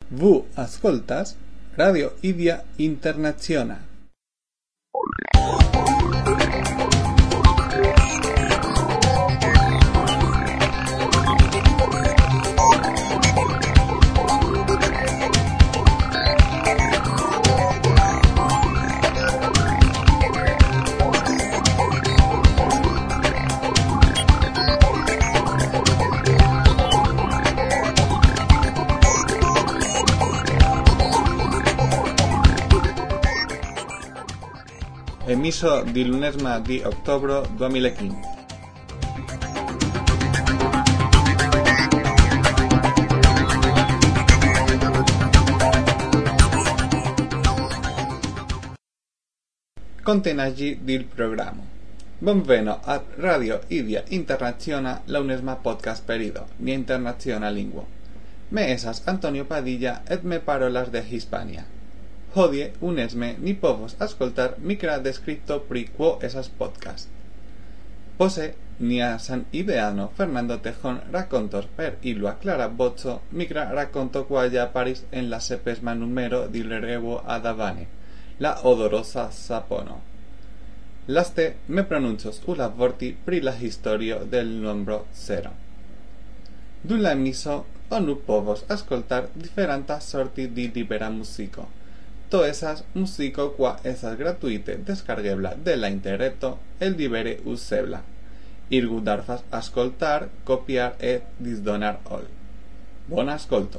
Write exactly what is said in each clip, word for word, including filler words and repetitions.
Vu ascoltas Radio Idia Internaziona. Emiso di lunesma di ottobro duemilaquince. Contenagi del programma. Benveno a Radio Idia Internaziona, la unesma podcast perido, ni internaziona linguo. Me esas Antonio Padilla et me parolas de Hispania. Hodie unesme ni povos ascoltar micra descripto pri quo esas podcast. Pose ni a San Ideano Fernando Tejón racontos per ilua clara bozzo micra racconto quaja paris en la sepesma numero di revo ad Avane, la odorosa sapono. Laste me pronuncios ula vorti pri la historio del nombro cero. Dun la emiso onu povos ascoltar diferenta sorti di libera musico. To esas musico qua esas gratuite descarguebla de la interreto el divere usebla. Irgu darfas ascoltar, copiar et disdonar ol. Bon ascolto.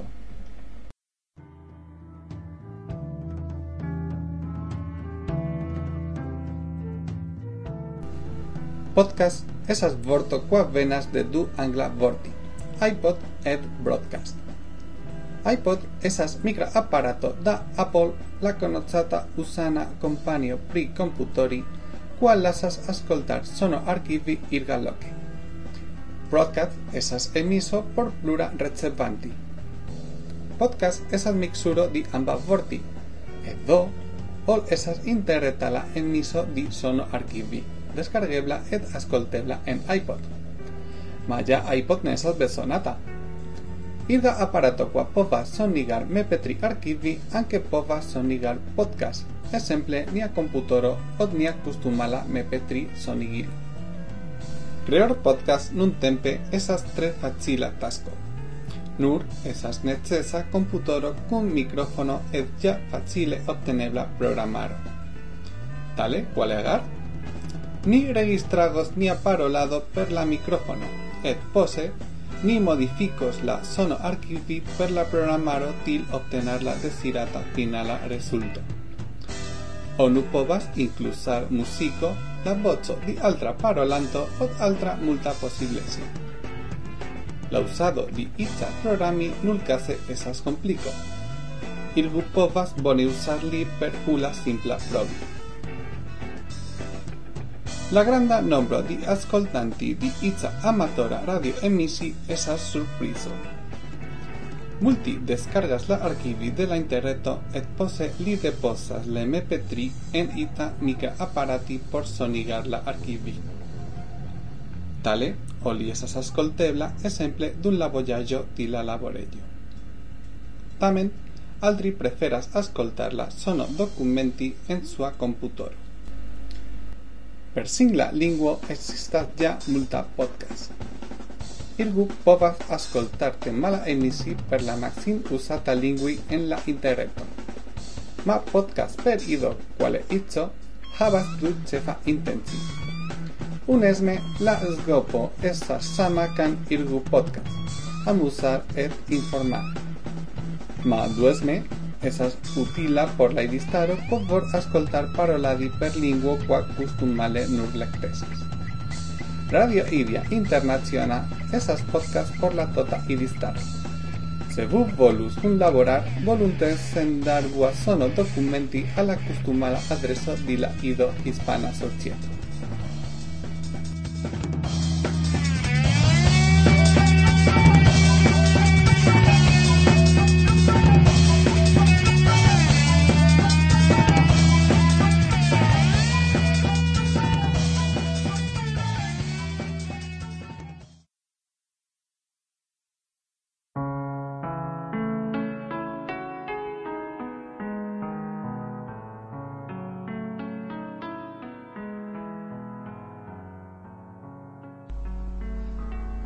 Podcast esas vorto qua venas de du angla vorti, iPod et broadcast. iPod esas micra apparato da Apple, la connozzata usana companio pri computori, qual lasas ascoltar sono archivi irga loque. Broadcast esas emiso por plura recepanti. Podcast esas mixuro di amba vorti, et do, ol esas interretala emiso di sono archivi, descarguebla et ascoltebla en iPod. Ma ja iPod ne esas besonata. Irga aparato qua povas sonigar M P tre archivi anche povas sonigar podcast, exemple nia computoro od nia custumala M P tre sonigilo. Crear podcast nun tempe esas tre facila tasko. Nur esas necesa computoro kun microfono et ja facile obtenebla programaro. Tale quale agar? Ni registragos nia parolado per la microfono, et pose ni modificos la sono archivi per la programaro til obtener la desirata finala resulto. Onu povas inclusar musico, la vozo di altra parolanto od altra multa posiblesio. La usado di itza programi nulcase esas complico. Irgu povas bone usarli per ula simpla provi. La granda nombro di ascoltanti di itza amatora radio emisi esas surprizo. Multi descargas la archivi de la interreto et pose li deposas la M P tre en ita micra apparati por sonigar la archivi. Tale, oli esas ascoltebla exemple dun la voyaggio di la laborello. Tamen, altri preferas ascoltarla sono documenti en sua computoro. Per singla linguo existas ja multa podcast. Irgu povas ascoltarte mala emisi per la maxim usata lingui en la interreto. Ma podcast per ido quale itzo havas du cefa intensi. Unesme la scopo estas sama can irgu podcast, amusar et informar. Ma duesme esas utila por la idistaro por ascoltar paroladi per linguo qua custumale nur lectesas. Radio Idia Internaziona esas podcast por la tota idistaro. Se vu volus kunlaborar, voluntes sendargua sono documenti a la custumala adreso di la Ido Hispana Societo.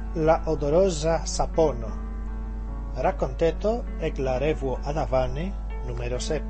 la odorosa sapono. Racconteto ec la revuo adavane numero sep.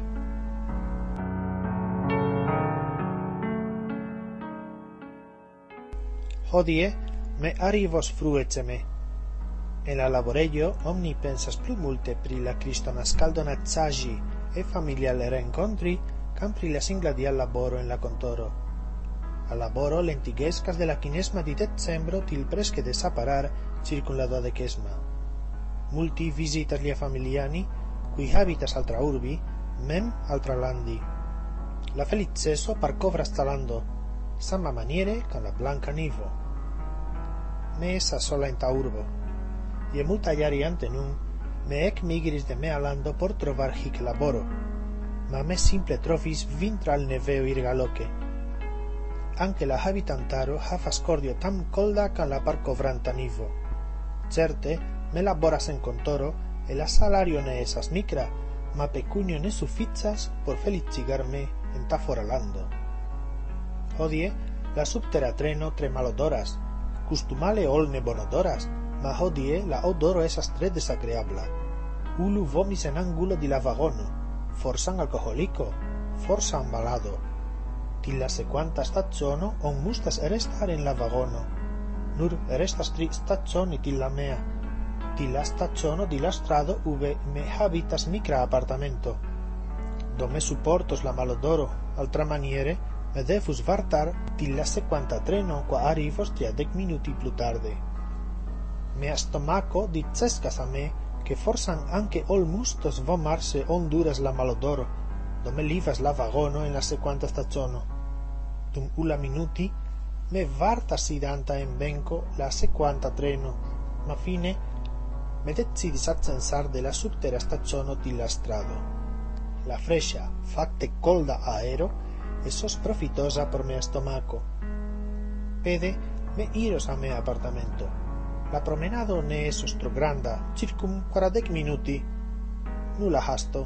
Hodie me arrivos frueceme. En la laboreio omni pensas plu multe pri la cristonascaldonazagi e familiale rencontri cam pri la singla dia laboro en la contoro. A laboro lentigescas de la quinesma di decembro til presque desaparar circum la duodecesma. Multi visitas lia familiani, qui habitas altra urbi, mem altra landi. La feliceso parcovras talando, sama maniere con la blanca nivo. Me esa sola in ta urbo, ie multa iari ante nun, me ec migris de mea lando por trovar hic laboro, ma me simple trovis vintral neveo irgaloque. Anche la habitantaro havas cordio tam colda can la parcovranta nivo. Certe, me laboras en contoro, e la salario ne esas micra, ma pecunio ne suffizas por felicigarme en ta foralando. Hodie, la subtera treno tre malodoras, custumale ol ne bonodoras, ma hodie la odoro esas tre desagreabla. Ulu vomis en angulo di la vagono, forsan alcoholico, forsan malado. Til la sequanta staziono on mustas restar en la vagono. Nur restas tri stazioni til la mea. Til la staziono di la strado uve me habitas micra appartamento. Do me supportos la malodoro, altra maniere, me defus vartar til la sequanta treno qua arrivos triadec minuti plu tarde. Mea stomaco dicescas a me che forsan anche ol mustos vomarse on duras la malodoro, do me livas la vagono en la sequanta staziono. Dum ula minuti me vartas sidanta en benco la sequanta treno, ma fine me decidis accensar de la subtera staziono til la strado. La frescia, facte colda aero, esos profitosa por mea stomaco. Pede me iros a mea apartamento. La promenado ne esos tro granda, circum quaradec minuti. Nulla hasto.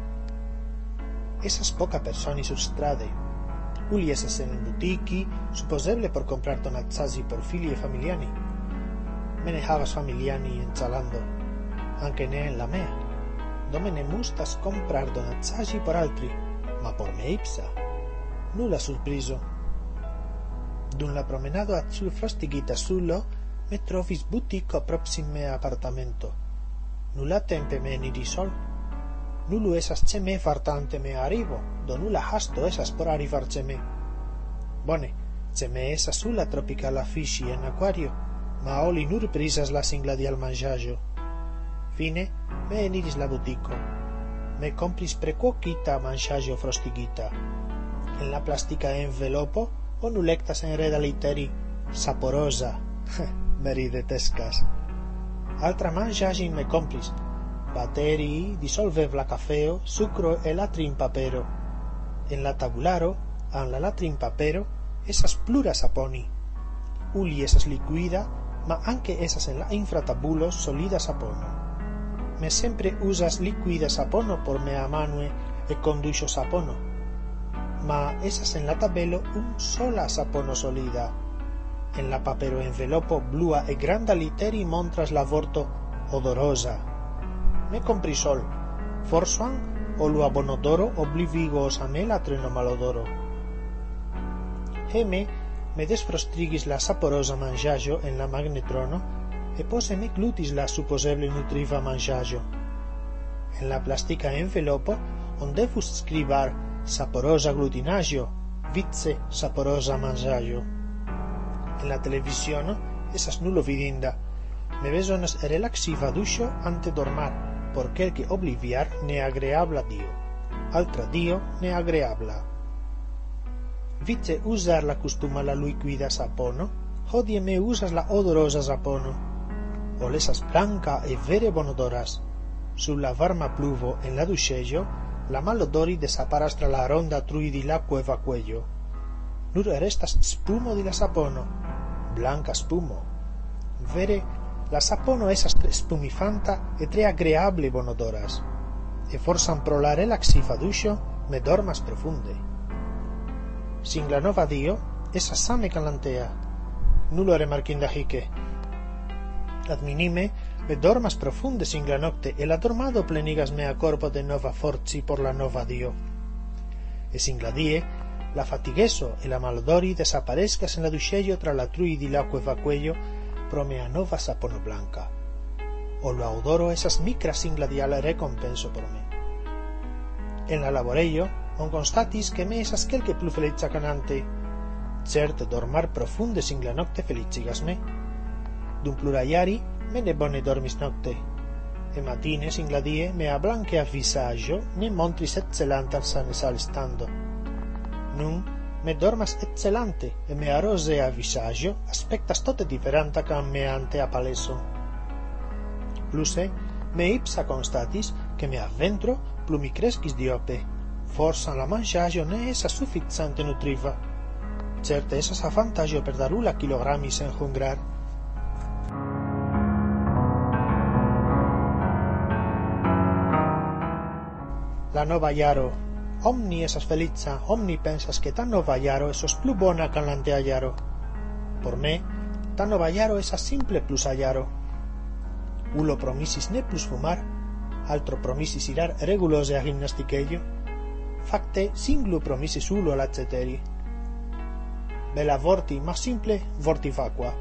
Esas poca personi sur strade. Uli esas en butiqui, supposeble por comprar donazzasi por fili e familiani. Me ne havas familiani enchalando, anche ne en la mea. Do me ne mustas comprar donazzasi por altri, ma por me ipsa. Nulla surpriso. Dum la promenado ad sul frostigita sulo, me trovis butico proxim mea appartamento. Nulla tempe me eniri sol. Nullu esas ce me fartante me arrivo, do nulla hasto esas por arrivar ce me. Bone, ce me esas sulla tropicala fisci en aquario, ma oli nur prisas la singla di al mangiaggio. Fine, me eniris la butico. Me compris prequocita mangiaggio frostigita. En la plastica envelopo, o nulectas en reda literi saporosa. Me ridetescas. Altra mangiagin me compris, baterii, dissolvebla cafeo, sucro e latrin papero. En la tabularo, an la latrin papero, esas plura saponi. Uli esas liquida, ma anche esas en la infratabulo solida sapono. Me sempre usas liquida sapono por mea manue e conduixo sapono, ma esas en la tabelo un sola sapono solida. En la papero envelopo blua e granda literi montras la vorto odorosa. Me compri sol, forsoan o lo abonodoro oblivigos a me la treno malodoro. Heme me desfrostrigis la saporosa mangiaggio en la magnetrono e pose me glutis la supposeble nutriva mangiaggio. En la plastica envelopo on defus scribar saporosa glutinaggio, vice saporosa mangiaggio. En la televisiono esas nullo vidinda. Me besonas relaxiva duscio ante dormar, por quelque obliviar ne agreabla dio. Altra dio ne agreabla. Vice usar la costuma la liquida sapono, hodie me usas la odorosa sapono. Olesas blanca e vere bonodoras. Sulla varma pluvo en la dusceggio, la malodori desaparas tra la ronda trui di l'acqua e vacuello. Nur restas spumo di la sapono, blanca spumo. Vere, la sapono esas tre spumifanta e tre agreable bonodoras, e forsan pro la relaxiva duscio me dormas profunde. Sin la nova dio, esa same calantea, nulo remarquinda hique. Ad minime me dormas profunde sin la nocte, e la dormado plenigas mea corpo de nova forzi por la nova dio. E sin la die, la fatigueso e la malodori desaparescas en la duxello tra la trui di l'acque vacuello pro mea nova sapono blanca. O lo audoro esas micras sin la diala recompenso por me. En la laborello, on constatis che me esas quelque plu felicia canante, certe dormar profunde sin la nocte felicigas me. Dun pluraiari, me ne bone dormis nocte, e matine sin la die mea blanquea visaggio ne montris excelantan sane salestando. Nun me dormas eccellante, e mea rosea visaggio aspectas tote differenta cam mea ante a paleso. Pluse, me ipsa constatis che mea ventro plu mi crescis diope, forsan la mangiaggio ne esa sufficiente nutriva. Certe esas avantaggio per darula kilogrammis en hungrar. La nova iaro, omni esas felicia, omni pensas che ta nova iaro esos plu bona can l'antea iaro. Por me, ta nova iaro esas simple plus a iaro. Ulo promisis ne plus fumar, altro promisis irar regulose a gimnasticheio, facte singlu promisis ulo la ceteri. Bella vorti, ma simple vorti vacua.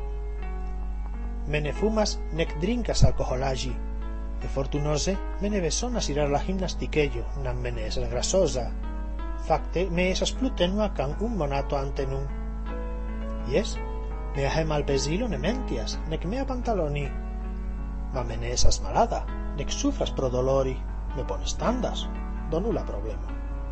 Me ne fumas nec drinkas alcoholagi, e fortunose me ne besonas irar la gimnasticheio, nam me ne esas grasosa. Facte me esas plu tenua can un monato ante nun. Yes, me ahe malpesilo ne mentias, nec mea pantaloni. Ma me ne esas malada, nec sufras pro dolori, me pones tandas, do nulla problema.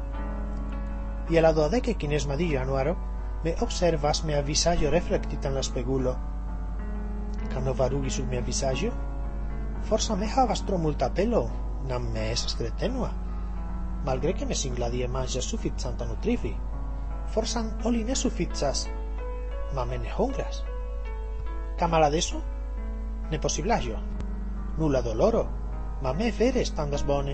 Y a la duodece quines madi januaro, me observas mea visaggio reflectitan la spegulo. Cano varugi sul mea visaggio? Forsa me havas tro multa pelo, nam me esas tre tenua, malgre che me singla die mangia sufficienta nutrivi. Forsan oli ne sufficias, ma me ne hungras. Camala adesso? Ne possiblaggio. Nulla doloro, ma me vere standas bone.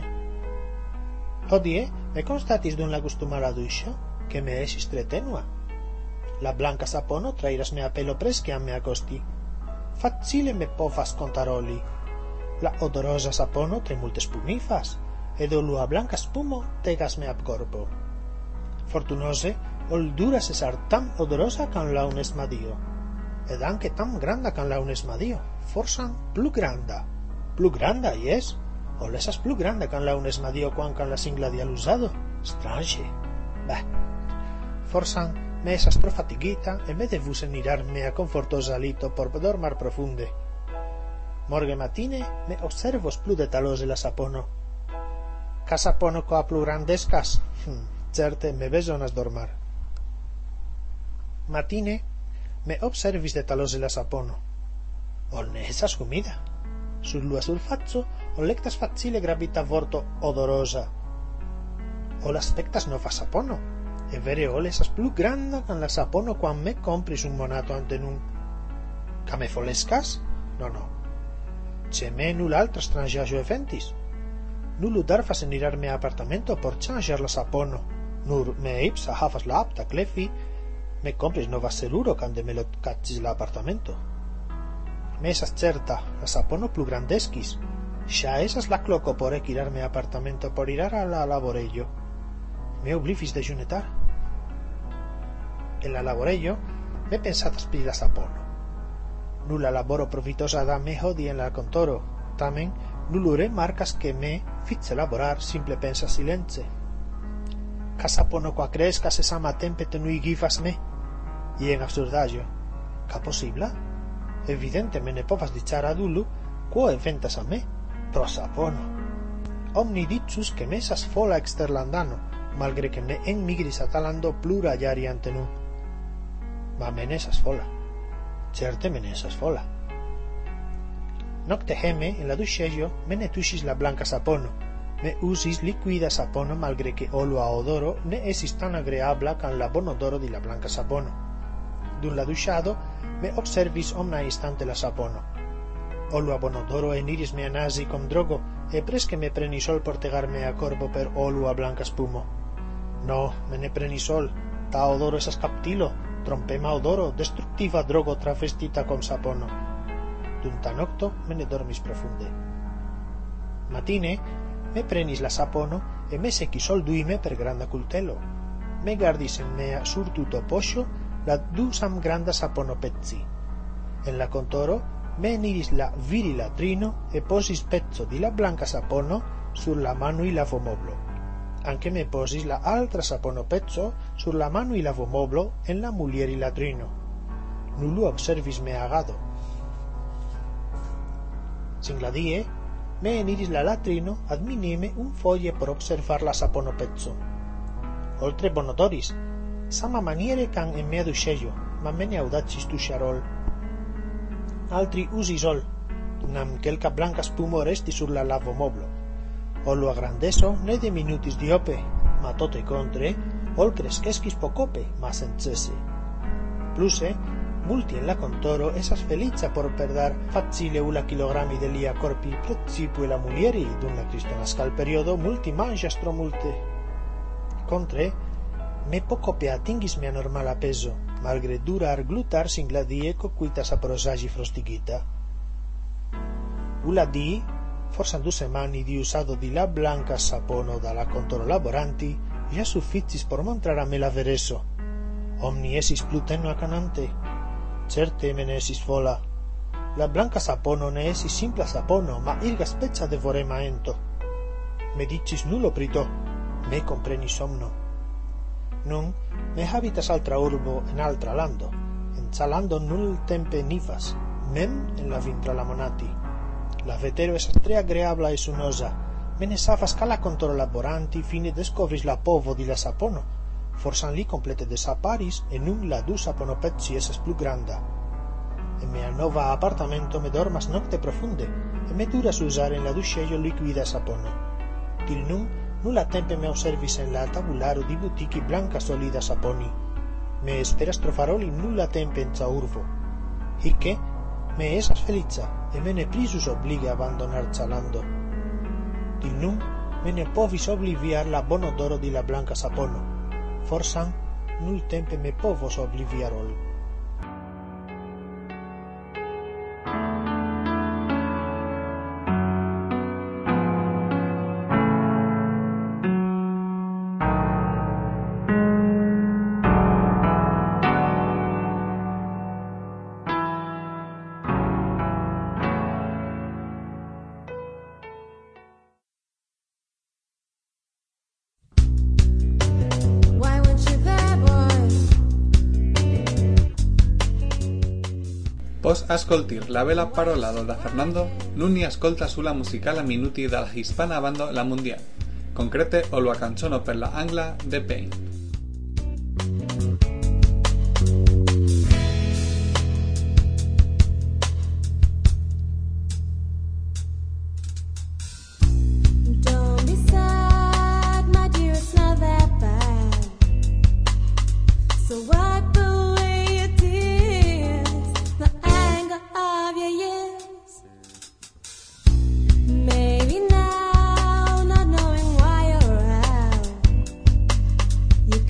Hodie me constatis dun la gustumala duiscio, che me esis tre tenua. La blanca sapono trairas mea pelo preschiam mea costi. Facile me povas contaroli. La odorosa sapono tre multe spumifas, ed olua blanca spumo tegas me ab corpo. Fortunose, ol duras esar tam odorosa can la un esmadio, ed anche tam granda can la un esmadio, forsan plu granda. Plu granda, yes? Ol esas plu granda can la un esmadio quan can la singla di alusado? Strange. Beh, forsan me esas tro fatigita e me devusen irar mea confortosa lito por dormar profunde. Morgue matine me observos plu detalose la sapono. Ca sapono coa plu grandescas? Hm, certe me besonas dormar. Matine me observis detalose la sapono. Ol ne esas humida. Sur lua sul faccio ol lectas facile gravita vorto odorosa. Ol aspectas nova sapono, e vere ol esas plu granda can la sapono quan me compris un monato ante nun. Ca me folescas? No, no. Ce me nul altra strangiaggio eventis. Nullu darfas en irar mea apartamento por changiar la sapono. Nur me ipsa havas la apta clefi, me compris nova seruro cande me lo caccis la apartamento. Me esas certa, la sapono plu grandesquis. Xa esas la cloco por equirar mea apartamento por irar a la laborello. Me oblifis de junetar. En la laborello me pensatas pri la sapono. Nulla laboro profitosa da me hodi en la contoro, tamen nullure marcas que me fitze laborar simple pensa silence. Ca sapono qua crescas esa matempe tenui gifas me, y en absurdaggio, ca possibla? Evidente me ne povas diciar ad ullu, quo eventas a me, pro sapono. Omni dicus que me esas fola exterlandano, malgre que me enmigris a talando plura iari ante nun. Ma me nesas fola. Certe me nesas fola. Nocte heme, en la duxello, me ne tuxis la blanca sapono. Me usis liquida sapono, malgre que olo a odoro ne esis tan agreabla can la bon odoro di la blanca sapono. Dun la duxado, me observis omna instante la sapono. Olo a bon odoro eniris mea nasi com drogo, e presque me preni sol por tegarme a corpo per olo a blanca spumo. No, me ne preni sol, ta odoro esas captilo, trompema odoro, destructiva drogo travestita com sapono. tunta nocto me ne dormis profunde. Matine me prenis la sapono e me sequis solduime per granda cultelo. Me gardis en mea surtuto poscio la du sam granda sapono pezzi. En la contoro me eniris la virila trino e posis pezzo di la blanca sapono sur la mano y lavomoblo. Anche me posis la altra sapono pezzo sur la mano y lavomoblo en la mulieri latrino. Nullo observis me agado. Singladie, me eniris la latrino ad minime un folle por observar la sapono pezzo. Oltre bonodoris, sama maniere can en mea duxello, ma me ne audacis tuxarol. Altri usisol, nam quelca blanca spumo resti sur la lavomoblo. O lo agrandeso ne de minutis diope, ma tote contre, ol cresquesquis pocope, ma sencese. Pluse, multi en la contoro esas felicia por perdar facile ula kilogrammi de lia corpi precipue la mulieri dun la cristonascal periodo multi mangias tro multe. Contre, me pocope atingis mea normala peso, malgre durar glutar singladie coquita saporosagi frostigita. Ula di, forsan du semani di usado di la blanca sapono da la contoro laboranti, ja sufficis por montrar a me la vereso. Omni esis plu tenua canante. Certe me ne esis fola. La blanca sapono ne esis simpla sapono, ma irga specia devorema ento. Me dicis nullo prito, me compreni somno. Nun, me habitas altra urbo en altra lando, en ca lando nul tempe nifas, mem en la vintra la monati. La vetero es tre agreabla e sunosa, me ne safas ca la contoro laboranti fine descovris la povo di la sapono, forsan li complete desaparis e nun la du sapono pezzi esas plu granda. En mea nova apartamento me dormas nocte profunde, e me duras usar en la duxello liquida sapono. Til nun, nulla tempe me observis en la tabularo di butichi blanca solida saponi. Me esperas trofaroli nulla tempe en ca urbo. Hique, me esas felicia, e me ne prisus oblige abandonar calando. Til nun, me ne povis obliviar la bon odoro di la blanca sapono. Forsan, nul tempe me povos obliviarol. Pos ascoltir la bela parolado da Fernando, nun ni ascolta sula musicala minuti da la hispana bando la mundial, concrete o lo canzono per la angla de Pain. You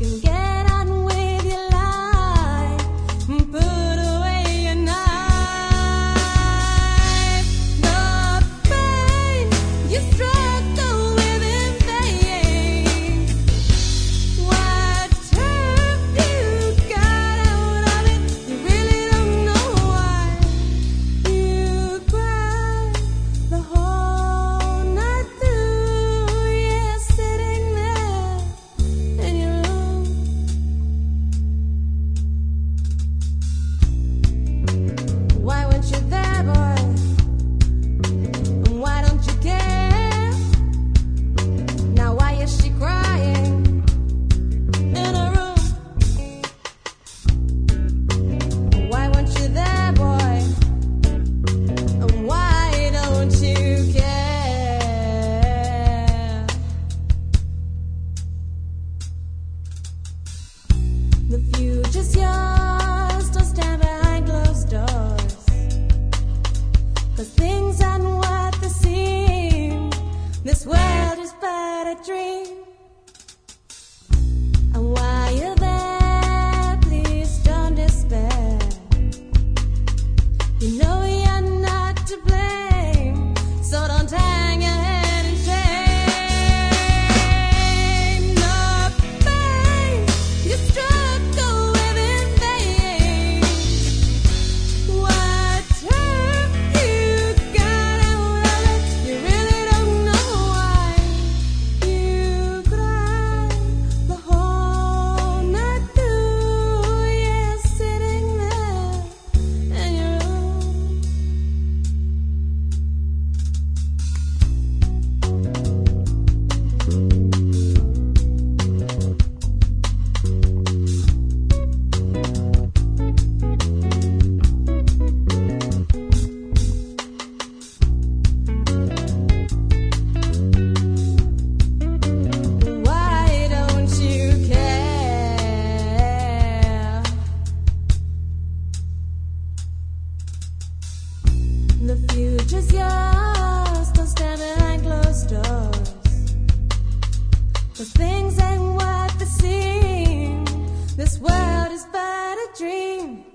'cause things ain't what they seem. This world is but a dream.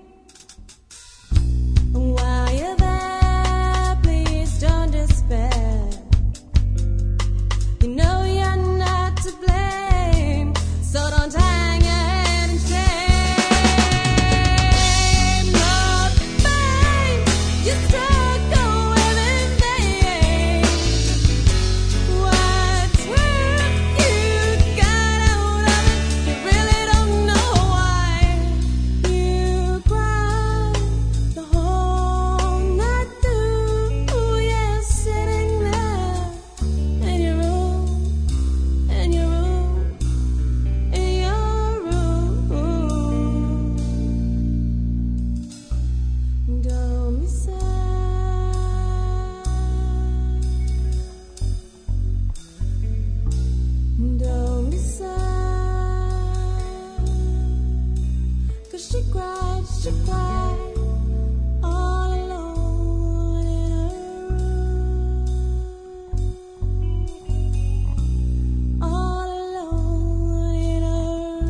While you're there, please don't despair. You know you're not to blame, so don't hang your head in shame. No pain, you struggle with in vain. What's worth you got out of it? You really don't know why. You cry the whole night through. You're sitting there in your room, in your room, in your room. Don't be sad. Don't be sad. 'Cause she cried, she cried all alone in her room. All alone in her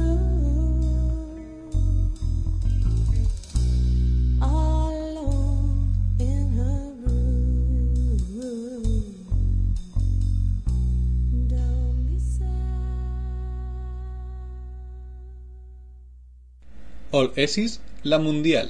room. All alone in her room. Don't be sad. All Esis, la mundial.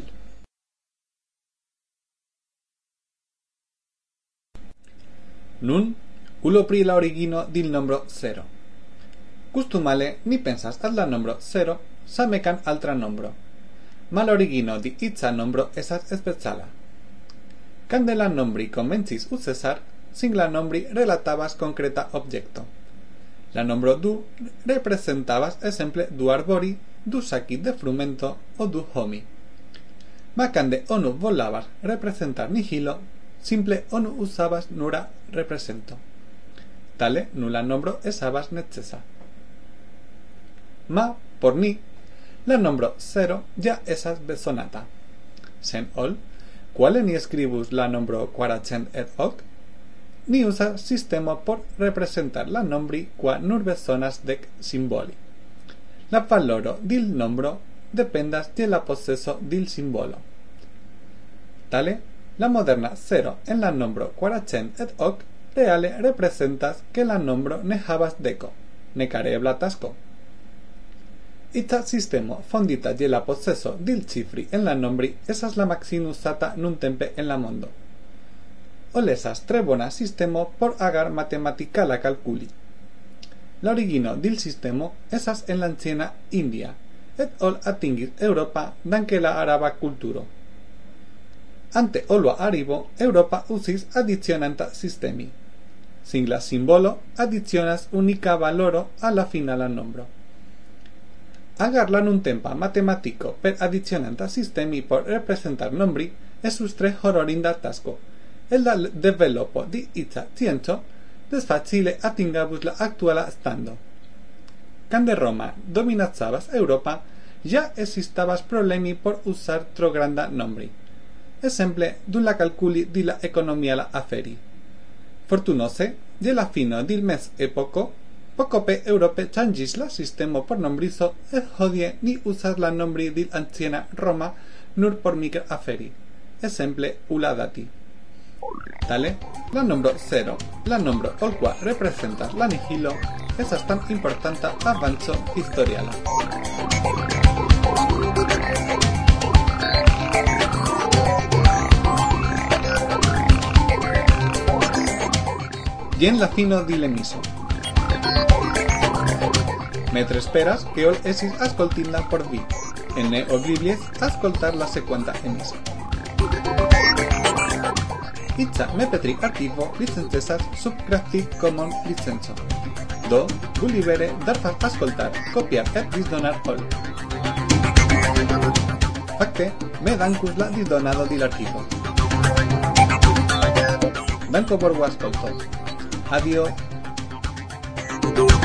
Nun, ulo pri la origino dil nombro zero. Custumale ni pensas al la nombro zero, samecan altra nombro. Mal origino di itza nombro esas speciala. Cande la nombri comencis ucesar, sin la nombri relatabas concreta objecto. La nombro du representabas exemple du arbori, du saci de frumento o du homi. Ma cande onu volabas representar nihilo, simple onu usabas nura represento. Tale nulla nombro esabas necesa. Ma, por ni, la nombro zero ja esas besonata. Sen ol, quale ni escribus la nombro quaracent et hoc? Ni usa sistemo por representar la nombri qua nur besonas dec simboli. La valoro dil nombro dependas de la posseso dil simbolo. Tale, la moderna zero en la nombro quaracent et hoc reale representas que la nombro ne havas deco, ne carebla tasco. Ita sistemo fondita je la posseso dil cifri en la nombri esas la maxim usata nuntempe en la mondo. Olesas tre bona sistemo por agar matematicala calculi. La origino dil sistemo esas en la anciena India, et ol atingis Europa danke la araba culturo. Ante olo arribo, Europa usis addicionanta sistemi. Sin la simbolo, addicionas unica valoro a la finala nombro. Agar la nuntempa matematico per addicionanta sistemi por representar nombri esus tre hororinda tasco. El la developo di itza scienzo desfacile atingabus la actuala stando. Cande Roma dominazabas Europa, ja existabas problemi por usar tro granda nombri. Exemple, dun la calculi di la economia la aferi. Fortunose, je la fino dil mes epoco, pocope Europe changis la sistemo por nombrizo et hodie ni usas la nombri dil anciena Roma nur por migra aferi. Exemple, ula dati. Tale, la nombro zero, la nombro ol qua representas la nihilo, esas tan importanta avanzo historiala. Jen la fino dilemiso. Metre esperas que ol esis ascoltinda por vi, en ne oblivies ascoltar la secuenta emisa. Itza me petri archivo licenzesas sub Creative Commons licenzo. Do, Gullivere darfas ascoltar, copiar et disdonar ol. Facte, me dancus la disdonado dil archivo. Danko por ascolto. Adiós.